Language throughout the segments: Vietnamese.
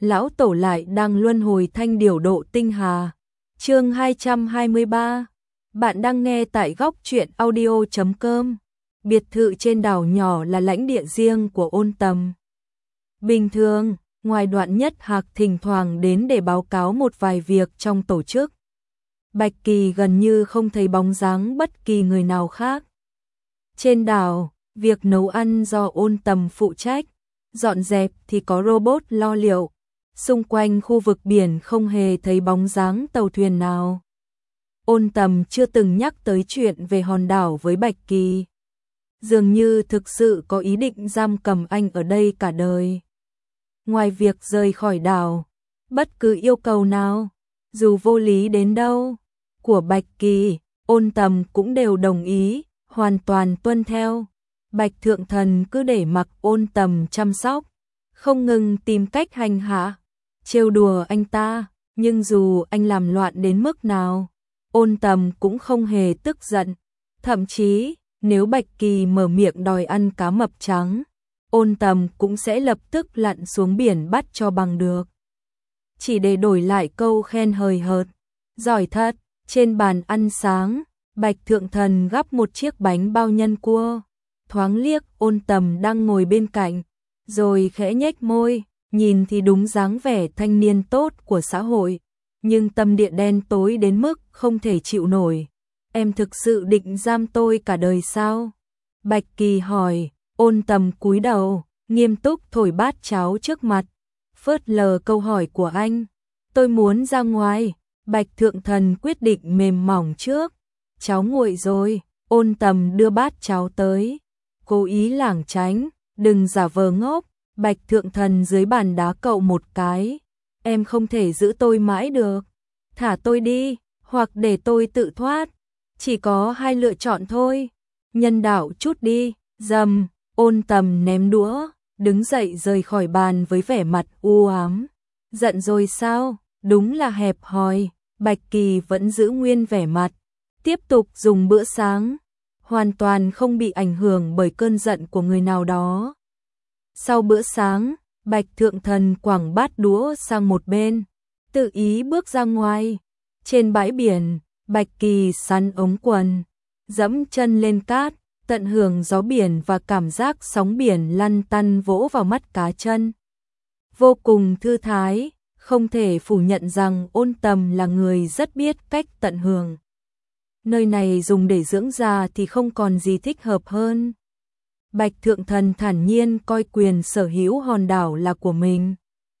lão tổ lại đang luân hồi thanh điểu độ tinh hà. Chương 223. Bạn đang nghe tại góc truyện audio.com. Biệt thự trên đảo nhỏ là lãnh địa riêng của Ôn Tầm. Bình thường, ngoài Đoạn Nhất Hạc thỉnh thoảng đến để báo cáo một vài việc trong tổ chức, Bạch Kỳ gần như không thấy bóng dáng bất kỳ người nào khác. Trên đảo, việc nấu ăn do Ôn Tầm phụ trách, dọn dẹp thì có robot lo liệu. Xung quanh khu vực biển không hề thấy bóng dáng tàu thuyền nào. Ôn Tầm chưa từng nhắc tới chuyện về hòn đảo với Bạch Kỳ. Dường như thực sự có ý định giam cầm anh ở đây cả đời. Ngoài việc rời khỏi đảo, bất cứ yêu cầu nào, dù vô lý đến đâu, của Bạch Kỳ, Ôn Tầm cũng đều đồng ý, hoàn toàn tuân theo. Bạch Thượng Thần cứ để mặc Ôn Tầm chăm sóc, không ngừng tìm cách hành hạ, trêu đùa anh ta, nhưng dù anh làm loạn đến mức nào, Ôn Tầm cũng không hề tức giận. Thậm chí, nếu Bạch Kỳ mở miệng đòi ăn cá mập trắng, Ôn Tầm cũng sẽ lập tức lặn xuống biển bắt cho bằng được. Chỉ để đổi lại câu khen hời hợt. Giỏi thật. Trên bàn ăn sáng, Bạch Thượng Thần gắp một chiếc bánh bao nhân cua, thoáng liếc Ôn Tầm đang ngồi bên cạnh, rồi khẽ nhếch môi, nhìn thì đúng dáng vẻ thanh niên tốt của xã hội, nhưng tâm địa đen tối đến mức không thể chịu nổi. Em thực sự định giam tôi cả đời sao? Bạch Kỳ hỏi. Ôn Tầm cúi đầu, nghiêm túc thổi bát cháo trước mặt, phớt lờ câu hỏi của anh. Tôi muốn ra ngoài. Bạch Thượng Thần quyết định mềm mỏng trước. Cháo nguội rồi. Ôn Tầm đưa bát cháo tới, cố ý lảng tránh. Đừng giả vờ ngốc. Bạch Thượng Thần dưới bàn đá cậu một cái. Em không thể giữ tôi mãi được. Thả tôi đi, hoặc để tôi tự thoát. Chỉ có hai lựa chọn thôi. Nhân đạo chút đi. Dầm. Ôn Tầm ném đũa, đứng dậy rời khỏi bàn với vẻ mặt u ám. Giận rồi sao? Đúng là hẹp hòi. Bạch Kỳ vẫn giữ nguyên vẻ mặt, tiếp tục dùng bữa sáng, hoàn toàn không bị ảnh hưởng bởi cơn giận của người nào đó. Sau bữa sáng, Bạch Thượng Thần quẳng bát đũa sang một bên, tự ý bước ra ngoài. Trên bãi biển, Bạch Kỳ sắn ống quần, dẫm chân lên cát, tận hưởng gió biển và cảm giác sóng biển lăn tăn vỗ vào mắt cá chân. Vô cùng thư thái, không thể phủ nhận rằng Ôn Tầm là người rất biết cách tận hưởng. Nơi này dùng để dưỡng già thì không còn gì thích hợp hơn. Bạch Thượng Thần thản nhiên coi quyền sở hữu hòn đảo là của mình.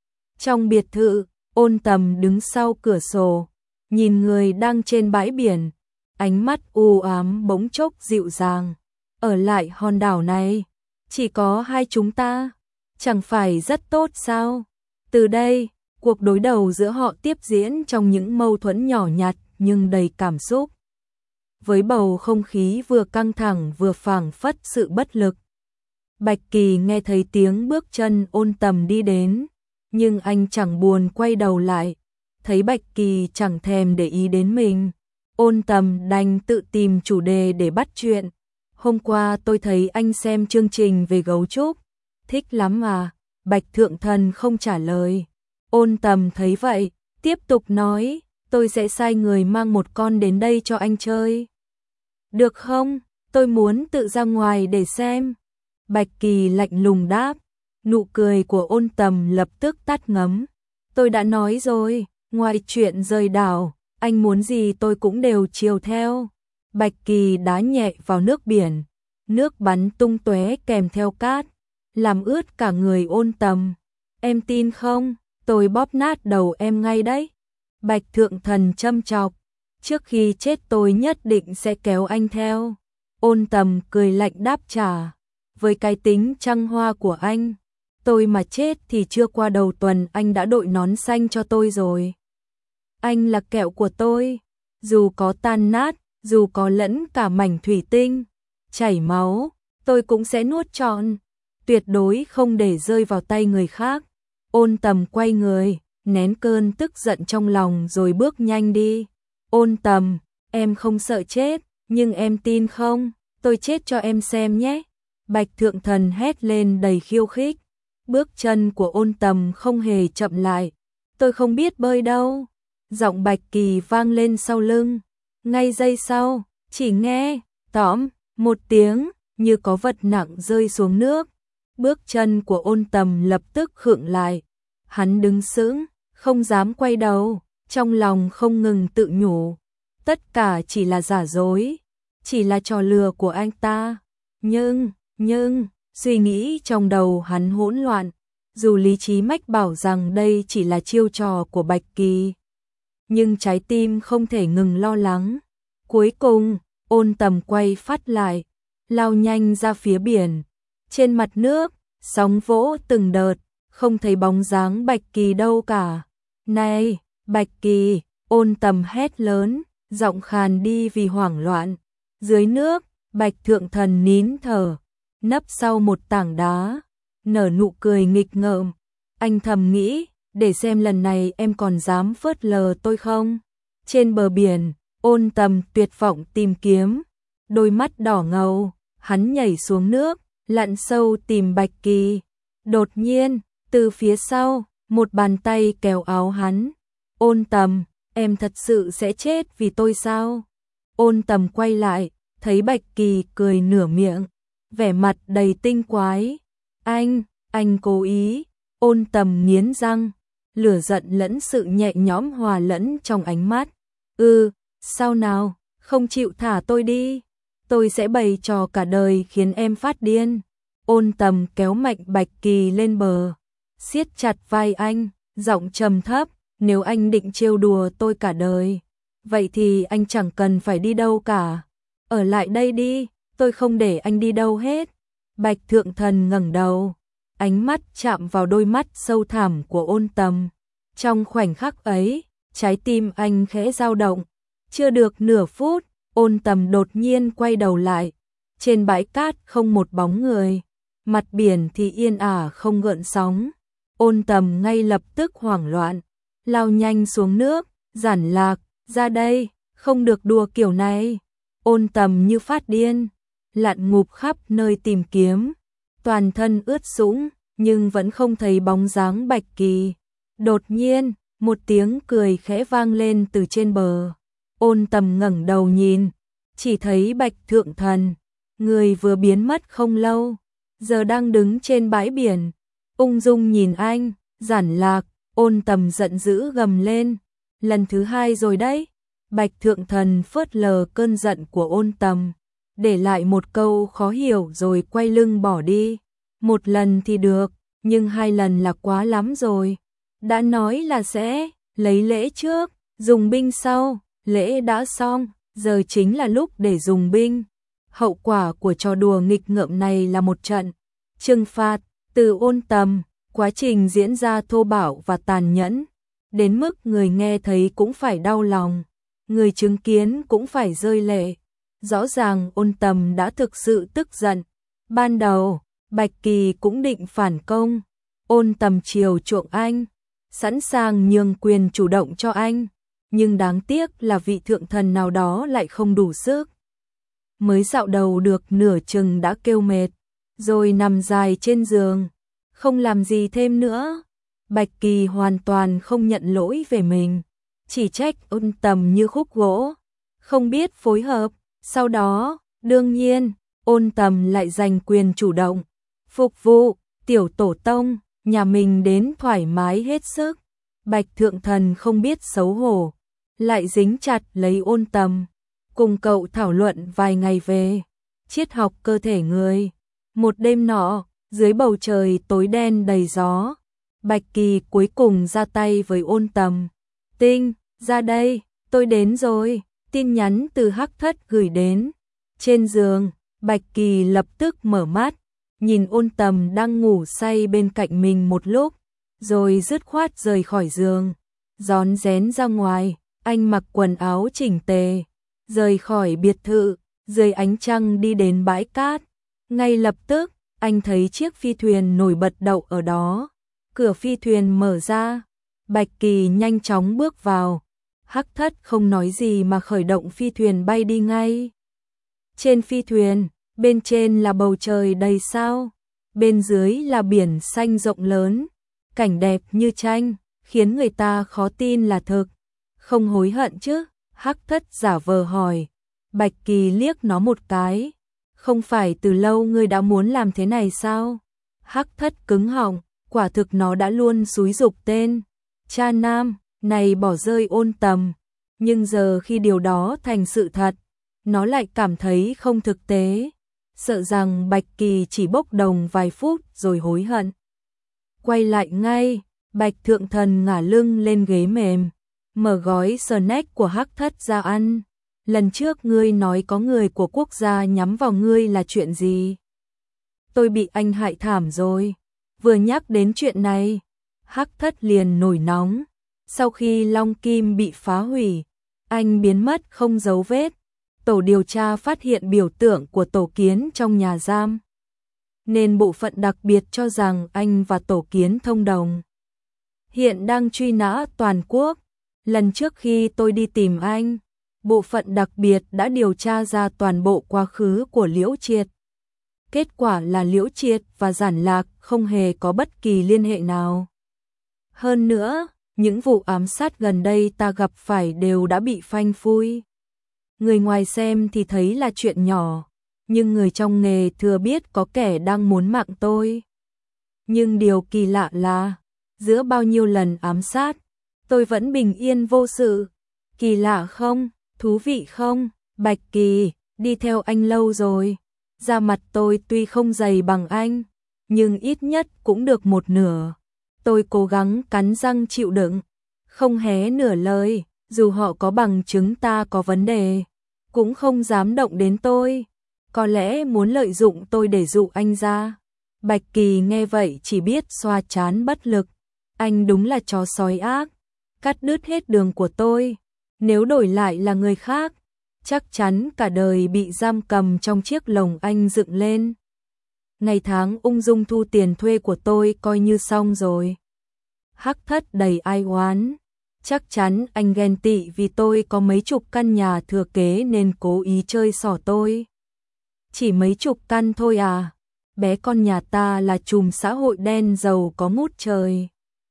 Trong biệt thự, Ôn Tầm đứng sau cửa sổ, nhìn người đang trên bãi biển, ánh mắt u ám bỗng chốc dịu dàng. Ở lại hòn đảo này, chỉ có hai chúng ta, chẳng phải rất tốt sao? Từ đây, cuộc đối đầu giữa họ tiếp diễn trong những mâu thuẫn nhỏ nhặt nhưng đầy cảm xúc. Với bầu không khí vừa căng thẳng vừa phảng phất sự bất lực. Bạch Kỳ nghe thấy tiếng bước chân Ôn Tầm đi đến, nhưng anh chẳng buồn quay đầu lại. Thấy Bạch Kỳ chẳng thèm để ý đến mình, Ôn Tầm đành tự tìm chủ đề để bắt chuyện. Hôm qua tôi thấy anh xem chương trình về gấu trúc, thích lắm à? Bạch Thượng Thần không trả lời. Ôn Tầm thấy vậy, tiếp tục nói, tôi sẽ sai người mang một con đến đây cho anh chơi. Được không? Tôi muốn tự ra ngoài để xem. Bạch Kỳ lạnh lùng đáp. Nụ cười của Ôn Tầm lập tức tắt ngấm. Tôi đã nói rồi, ngoài chuyện rời đảo, anh muốn gì tôi cũng đều chiều theo. Bạch Kỳ đá nhẹ vào nước biển, nước bắn tung tóe kèm theo cát, làm ướt cả người Ôn Tầm. Em tin không? Tôi bóp nát đầu em ngay đấy. Bạch Thượng Thần châm chọc. Trước khi chết tôi nhất định sẽ kéo anh theo. Ôn Tầm cười lạnh đáp trả. Với cái tính trăng hoa của anh, tôi mà chết thì chưa qua đầu tuần anh đã đội nón xanh cho tôi rồi. Anh là kẹo của tôi, dù có tan nát, dù có lẫn cả mảnh thủy tinh, chảy máu, tôi cũng sẽ nuốt trọn, tuyệt đối không để rơi vào tay người khác. Ôn Tầm quay người, nén cơn tức giận trong lòng rồi bước nhanh đi. Ôn Tầm, em không sợ chết, nhưng em tin không? Tôi chết cho em xem nhé. Bạch Thượng Thần hét lên đầy khiêu khích. Bước chân của Ôn Tầm không hề chậm lại. Tôi không biết bơi đâu. Giọng Bạch Kỳ vang lên sau lưng. Ngay giây sau, chỉ nghe tõm một tiếng như có vật nặng rơi xuống nước. Bước chân của Ôn Tầm lập tức khựng lại. Hắn đứng sững, không dám quay đầu, trong lòng không ngừng tự nhủ. Tất cả chỉ là giả dối, chỉ là trò lừa của anh ta. Nhưng, suy nghĩ trong đầu hắn hỗn loạn. Dù lý trí mách bảo rằng đây chỉ là chiêu trò của Bạch Kỳ, nhưng trái tim không thể ngừng lo lắng. Cuối cùng, Ôn Tầm quay phát lại, lao nhanh ra phía biển. Trên mặt nước, sóng vỗ từng đợt, không thấy bóng dáng Bạch Kỳ đâu cả. Này, Bạch Kỳ, Ôn Tầm hét lớn, giọng khàn đi vì hoảng loạn. Dưới nước, Bạch Thượng Thần nín thở, nấp sau một tảng đá, nở nụ cười nghịch ngợm. Anh thầm nghĩ, để xem lần này em còn dám phớt lờ tôi không? Trên bờ biển, Ôn Tầm tuyệt vọng tìm kiếm, đôi mắt đỏ ngầu, hắn nhảy xuống nước, lặn sâu tìm Bạch Kỳ. Đột nhiên, từ phía sau, một bàn tay kéo áo hắn. Ôn Tầm, em thật sự sẽ chết vì tôi sao? Ôn Tầm quay lại, thấy Bạch Kỳ cười nửa miệng, vẻ mặt đầy tinh quái. Anh cố ý. Ôn Tầm nghiến răng, lửa giận lẫn sự nhẹ nhõm hòa lẫn trong ánh mắt. Sao nào, không chịu thả tôi đi, tôi sẽ bày trò cả đời khiến em phát điên. Ôn Tầm kéo mạnh Bạch Kỳ lên bờ, siết chặt vai anh, giọng trầm thấp, nếu anh định trêu đùa tôi cả đời, vậy thì anh chẳng cần phải đi đâu cả. Ở lại đây đi, tôi không để anh đi đâu hết. Bạch Thượng Thần ngẩng đầu, ánh mắt chạm vào đôi mắt sâu thẳm của Ôn Tầm. Trong khoảnh khắc ấy, trái tim anh khẽ dao động. Chưa được nửa phút, Ôn Tầm đột nhiên quay đầu lại. Trên bãi cát không một bóng người, mặt biển thì yên ả không gợn sóng. Ôn Tầm ngay lập tức hoảng loạn, lao nhanh xuống nước, giản lạc, ra đây, không được đùa kiểu này. Ôn Tầm như phát điên, lặn ngụp khắp nơi tìm kiếm, toàn thân ướt sũng, nhưng vẫn không thấy bóng dáng Bạch Kỳ. Đột nhiên, một tiếng cười khẽ vang lên từ trên bờ. Ôn Tầm ngẩng đầu nhìn, chỉ thấy Bạch Thượng Thần, người vừa biến mất không lâu, giờ đang đứng trên bãi biển, ung dung nhìn anh. Giản lạc, Ôn Tầm giận dữ gầm lên, lần thứ hai rồi đấy. Bạch Thượng Thần phớt lờ cơn giận của Ôn Tầm, để lại một câu khó hiểu rồi quay lưng bỏ đi. Một lần thì được, nhưng hai lần là quá lắm rồi. Đã nói là sẽ lấy lễ trước, dùng binh sau, lễ đã xong, giờ chính là lúc để dùng binh. Hậu quả của trò đùa nghịch ngợm này là một trận trừng phạt từ Ôn Tầm. Quá trình diễn ra thô bạo và tàn nhẫn, đến mức người nghe thấy cũng phải đau lòng, người chứng kiến cũng phải rơi lệ. Rõ ràng Ôn Tầm đã thực sự tức giận. Ban đầu, Bạch Kỳ cũng định phản công. Ôn Tầm chiều chuộng anh, sẵn sàng nhường quyền chủ động cho anh, nhưng đáng tiếc là vị thượng thần nào đó lại không đủ sức. Mới dạo đầu được nửa chừng đã kêu mệt, rồi nằm dài trên giường, không làm gì thêm nữa. Bạch Kỳ hoàn toàn không nhận lỗi về mình, chỉ trách Ôn Tầm như khúc gỗ, không biết phối hợp. Sau đó, đương nhiên, Ôn Tầm lại giành quyền chủ động, phục vụ tiểu tổ tông nhà mình đến thoải mái hết sức. Bạch Thượng Thần không biết xấu hổ, lại dính chặt lấy Ôn Tầm, cùng cậu thảo luận vài ngày về triết học cơ thể người. Một đêm nọ, dưới bầu trời tối đen đầy gió, Bạch Kỳ cuối cùng ra tay với Ôn Tầm. Tinh, ra đây, tôi đến rồi. Tin nhắn từ Hắc Thất gửi đến. Trên giường, Bạch Kỳ lập tức mở mắt, nhìn Ôn Tầm đang ngủ say bên cạnh mình một lúc, rồi dứt khoát rời khỏi giường, rón rén ra ngoài. Anh mặc quần áo chỉnh tề, rời khỏi biệt thự, dưới ánh trăng đi đến bãi cát. Ngay lập tức, anh thấy chiếc phi thuyền nổi bật đậu ở đó. Cửa phi thuyền mở ra, Bạch Kỳ nhanh chóng bước vào. Hắc Thất không nói gì mà khởi động phi thuyền bay đi ngay. Trên phi thuyền, bên trên là bầu trời đầy sao, bên dưới là biển xanh rộng lớn, cảnh đẹp như tranh, khiến người ta khó tin là thực. Không hối hận chứ? Hắc Thất giả vờ hỏi. Bạch Kỳ liếc nó một cái. Không phải từ lâu ngươi đã muốn làm thế này sao? Hắc Thất cứng họng, quả thực nó đã luôn xúi giục tên cha nam này bỏ rơi Ôn Tầm, nhưng giờ khi điều đó thành sự thật, nó lại cảm thấy không thực tế, sợ rằng Bạch Kỳ chỉ bốc đồng vài phút rồi hối hận. Quay lại ngay, Bạch Thượng Thần ngả lưng lên ghế mềm, mở gói snack của Hắc Thất ra ăn. Lần trước ngươi nói có người của quốc gia nhắm vào ngươi là chuyện gì? Tôi bị anh hại thảm rồi. Vừa nhắc đến chuyện này, Hắc Thất liền nổi nóng. Sau khi Long Kim bị phá hủy, anh biến mất không dấu vết. Tổ điều tra phát hiện biểu tượng của Tổ Kiến trong nhà giam, nên bộ phận đặc biệt cho rằng anh và Tổ Kiến thông đồng. Hiện đang truy nã toàn quốc. Lần trước khi tôi đi tìm anh, bộ phận đặc biệt đã điều tra ra toàn bộ quá khứ của Liễu Triệt. Kết quả là Liễu Triệt và Giản Lạc không hề có bất kỳ liên hệ nào. Hơn nữa, những vụ ám sát gần đây ta gặp phải đều đã bị phanh phui. Người ngoài xem thì thấy là chuyện nhỏ, nhưng người trong nghề thừa biết có kẻ đang muốn mạng tôi. Nhưng điều kỳ lạ là, giữa bao nhiêu lần ám sát, tôi vẫn bình yên vô sự. Kỳ lạ không? Thú vị không? Bạch Kỳ, đi theo anh lâu rồi. Da mặt tôi tuy không dày bằng anh, nhưng ít nhất cũng được một nửa. Tôi cố gắng cắn răng chịu đựng, không hé nửa lời, dù họ có bằng chứng ta có vấn đề, cũng không dám động đến tôi. Có lẽ muốn lợi dụng tôi để dụ anh ra. Bạch Kỳ nghe vậy chỉ biết xoa trán bất lực. Anh đúng là chó sói ác, cắt đứt hết đường của tôi. Nếu đổi lại là người khác, chắc chắn cả đời bị giam cầm trong chiếc lồng anh dựng lên. Ngày tháng ung dung thu tiền thuê của tôi coi như xong rồi. Hắc Thất đầy ai oán. Chắc chắn anh ghen tị vì tôi có mấy chục căn nhà thừa kế nên cố ý chơi xỏ tôi. Chỉ mấy chục căn thôi à? Bé con nhà ta là trùm xã hội đen giàu có ngút trời.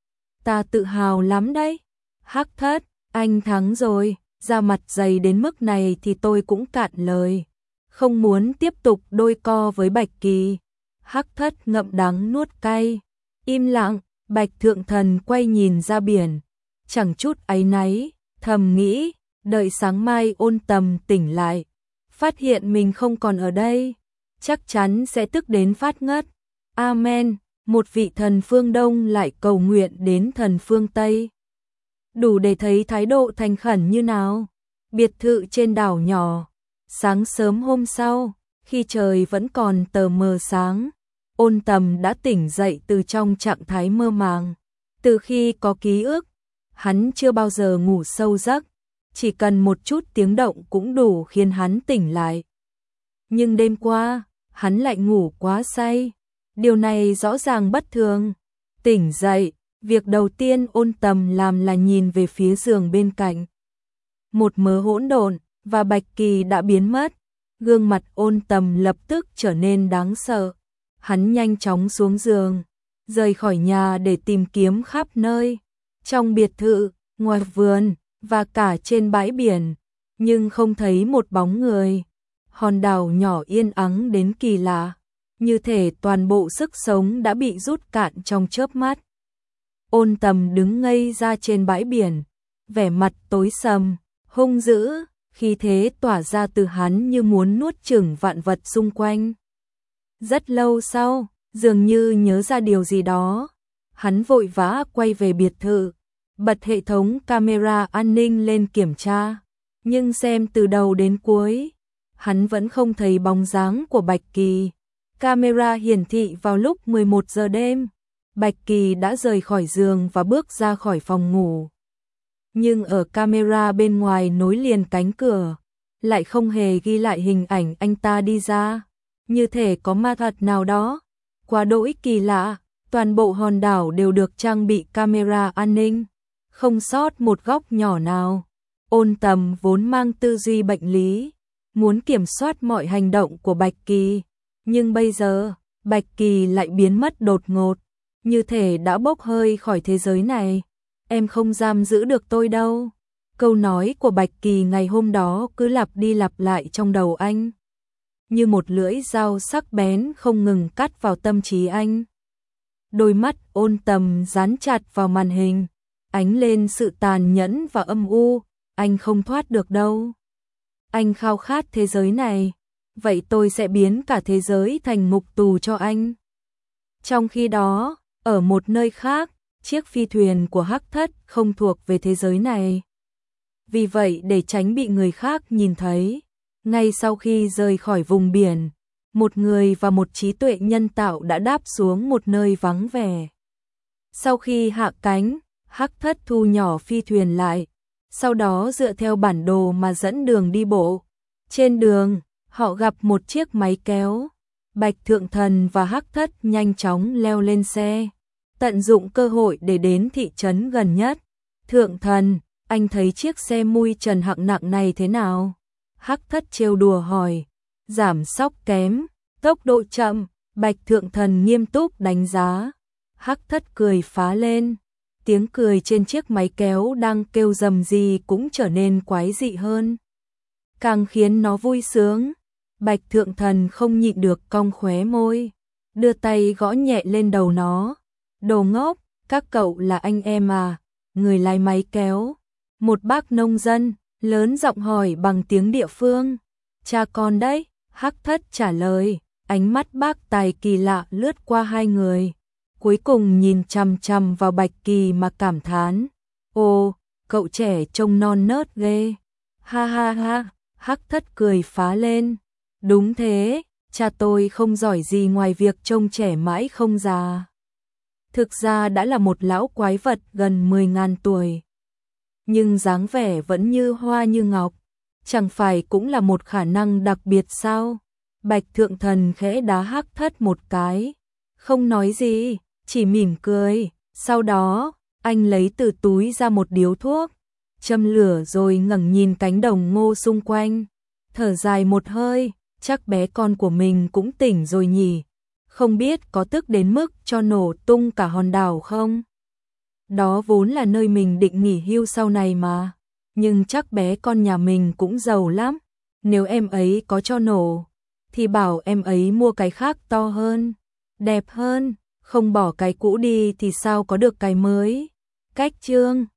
Ta tự hào lắm đấy. Hắc Thất, anh thắng rồi. Da mặt dày đến mức này thì tôi cũng cạn lời. Không muốn tiếp tục đôi co với Bạch Kỳ. Hắc Thất ngậm đắng nuốt cay. Im lặng, Bạch Thượng Thần quay nhìn ra biển. Chẳng chút áy náy, thầm nghĩ, đợi sáng mai Ôn Tầm tỉnh lại. Phát hiện mình không còn ở đây, chắc chắn sẽ tức đến phát ngất. Amen, một vị thần phương Đông lại cầu nguyện đến thần phương Tây. Đủ để thấy thái độ thành khẩn như nào. Biệt thự trên đảo nhỏ. Sáng sớm hôm sau, khi trời vẫn còn tờ mờ sáng, Ôn Tầm đã tỉnh dậy từ trong trạng thái mơ màng. Từ khi có ký ức, hắn chưa bao giờ ngủ sâu giấc, chỉ cần một chút tiếng động cũng đủ khiến hắn tỉnh lại. Nhưng đêm qua, hắn lại ngủ quá say. Điều này rõ ràng bất thường. Tỉnh dậy, việc đầu tiên Ôn Tầm làm là nhìn về phía giường bên cạnh. Một mớ hỗn độn và Bạch Kỳ đã biến mất. Gương mặt Ôn Tầm lập tức trở nên đáng sợ. Hắn nhanh chóng xuống giường, rời khỏi nhà để tìm kiếm khắp nơi. Trong biệt thự, ngoài vườn và cả trên bãi biển, nhưng không thấy một bóng người. Hòn đảo nhỏ yên ắng đến kỳ lạ, như thể toàn bộ sức sống đã bị rút cạn trong chớp mắt. Ôn Tầm đứng ngây ra trên bãi biển, vẻ mặt tối sầm, hung dữ, khí thế tỏa ra từ hắn như muốn nuốt chửng vạn vật xung quanh. Rất lâu sau, dường như nhớ ra điều gì đó, hắn vội vã quay về biệt thự, bật hệ thống camera an ninh lên kiểm tra, nhưng xem từ đầu đến cuối, hắn vẫn không thấy bóng dáng của Bạch Kỳ. Camera hiển thị vào lúc 11 giờ đêm, Bạch Kỳ đã rời khỏi giường và bước ra khỏi phòng ngủ. Nhưng ở camera bên ngoài nối liền cánh cửa, lại không hề ghi lại hình ảnh anh ta đi ra, như thể có ma thuật nào đó. Quá đỗi kỳ lạ, toàn bộ hòn đảo đều được trang bị camera an ninh, không sót một góc nhỏ nào. Ôn Tầm vốn mang tư duy bệnh lý, muốn kiểm soát mọi hành động của Bạch Kỳ, nhưng bây giờ, Bạch Kỳ lại biến mất đột ngột, như thể đã bốc hơi khỏi thế giới này. Em không giam giữ được tôi đâu. Câu nói của Bạch Kỳ ngày hôm đó cứ lặp đi lặp lại trong đầu anh, như một lưỡi dao sắc bén không ngừng cắt vào tâm trí anh. Đôi mắt ôn tầm dán chặt vào màn hình, ánh lên sự tàn nhẫn và âm u. Anh không thoát được đâu. Anh khao khát thế giới này, vậy tôi sẽ biến cả thế giới thành ngục tù cho anh. Trong khi đó, ở một nơi khác, chiếc phi thuyền của Hắc Thất không thuộc về thế giới này. Vì vậy để tránh bị người khác nhìn thấy, ngay sau khi rời khỏi vùng biển, một người và một trí tuệ nhân tạo đã đáp xuống một nơi vắng vẻ. Sau khi hạ cánh, Hắc Thất thu nhỏ phi thuyền lại, sau đó dựa theo bản đồ mà dẫn đường đi bộ. Trên đường, họ gặp một chiếc máy kéo. Bạch Thượng Thần và Hắc Thất nhanh chóng leo lên xe, tận dụng cơ hội để đến thị trấn gần nhất. Thượng Thần, anh thấy chiếc xe mui trần hạng nặng này thế nào? Hắc Thất trêu đùa hỏi. Giảm xóc kém, tốc độ chậm. Bạch Thượng Thần nghiêm túc đánh giá. Hắc Thất cười phá lên. Tiếng cười trên chiếc máy kéo đang kêu rầm rì cũng trở nên quái dị hơn, càng khiến nó vui sướng. Bạch Thượng Thần không nhịn được cong khóe môi, đưa tay gõ nhẹ lên đầu nó. Đồ ngốc, các cậu là anh em à? Người lái máy kéo, một bác nông dân, lớn giọng hỏi bằng tiếng địa phương. Cha con đấy, Hắc Thất trả lời, ánh mắt bác tài kỳ lạ lướt qua hai người. Cuối cùng nhìn chằm chằm vào Bạch Kỳ mà cảm thán. Ồ, cậu trẻ trông non nớt ghê. Ha ha ha, Hắc Thất cười phá lên. Đúng thế, cha tôi không giỏi gì ngoài việc trông trẻ mãi không già. Thực ra đã là một lão quái vật gần 10.000 tuổi. Nhưng dáng vẻ vẫn như hoa như ngọc. Chẳng phải cũng là một khả năng đặc biệt sao? Bạch Thượng Thần khẽ đá Hắc Thất một cái. Không nói gì, chỉ mỉm cười. Sau đó, anh lấy từ túi ra một điếu thuốc, châm lửa rồi ngẩng nhìn cánh đồng ngô xung quanh. Thở dài một hơi, chắc bé con của mình cũng tỉnh rồi nhỉ. Không biết có tức đến mức cho nổ tung cả hòn đảo không? Đó vốn là nơi mình định nghỉ hưu sau này mà. Nhưng chắc bé con nhà mình cũng giàu lắm. Nếu em ấy có cho nổ, thì bảo em ấy mua cái khác to hơn, đẹp hơn. Không bỏ cái cũ đi thì sao có được cái mới. Cách chương